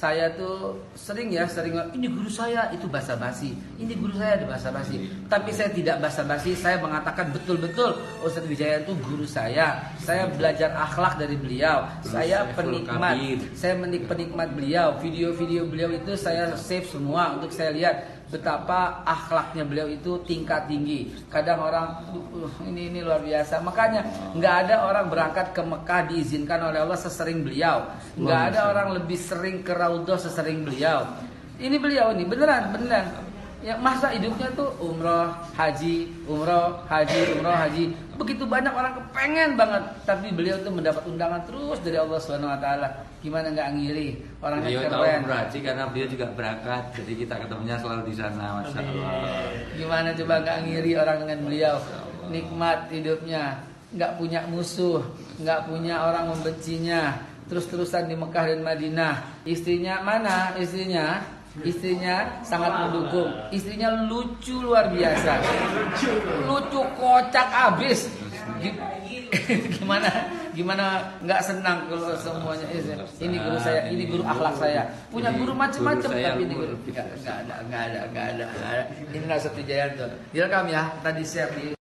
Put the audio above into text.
saya tuh sering ini guru saya itu basa-basi, ini guru saya ada basa-basi. Tapi saya tidak basa-basi, saya mengatakan betul-betul Ustadz Wijaya itu guru saya. Saya belajar akhlak dari beliau. Saya penikmat, penikmat beliau. Video-video beliau itu saya save semua untuk saya lihat betapa akhlaknya beliau itu tingkat tinggi. Kadang orang ini luar biasa. Makanya nggak ada orang berangkat ke Mekah diizinkan oleh Allah sesering beliau. Nggak ada orang lebih sering ke Raudhah sesering beliau. Ini beliau ini beneran. Ya masa hidupnya tuh umroh, haji, umroh, haji. Begitu banyak orang kepengen banget, tapi beliau tuh mendapat undangan terus dari Allah Subhanahu Wa Taala. Gimana nggak ngiri? Orangnya beliau keren. Tahu umroh haji karena beliau juga berangkat, jadi kita ketemunya selalu di sana, masya Allah. Gimana coba nggak ngiri orang dengan beliau? Nikmat hidupnya, nggak punya musuh, nggak punya orang membencinya. Terus-terusan di Mekah dan Madinah. Istrinya mana? Istrinya sangat mendukung. Istrinya lucu luar biasa. Lucu kocak abis. Gimana nggak senang kalau semuanya ini guru saya, ini guru akhlak saya. Punya guru macam-macam tapi ini guru nggak ada. Ini Ustadz Wijayanto. Direkam ya, tadi share di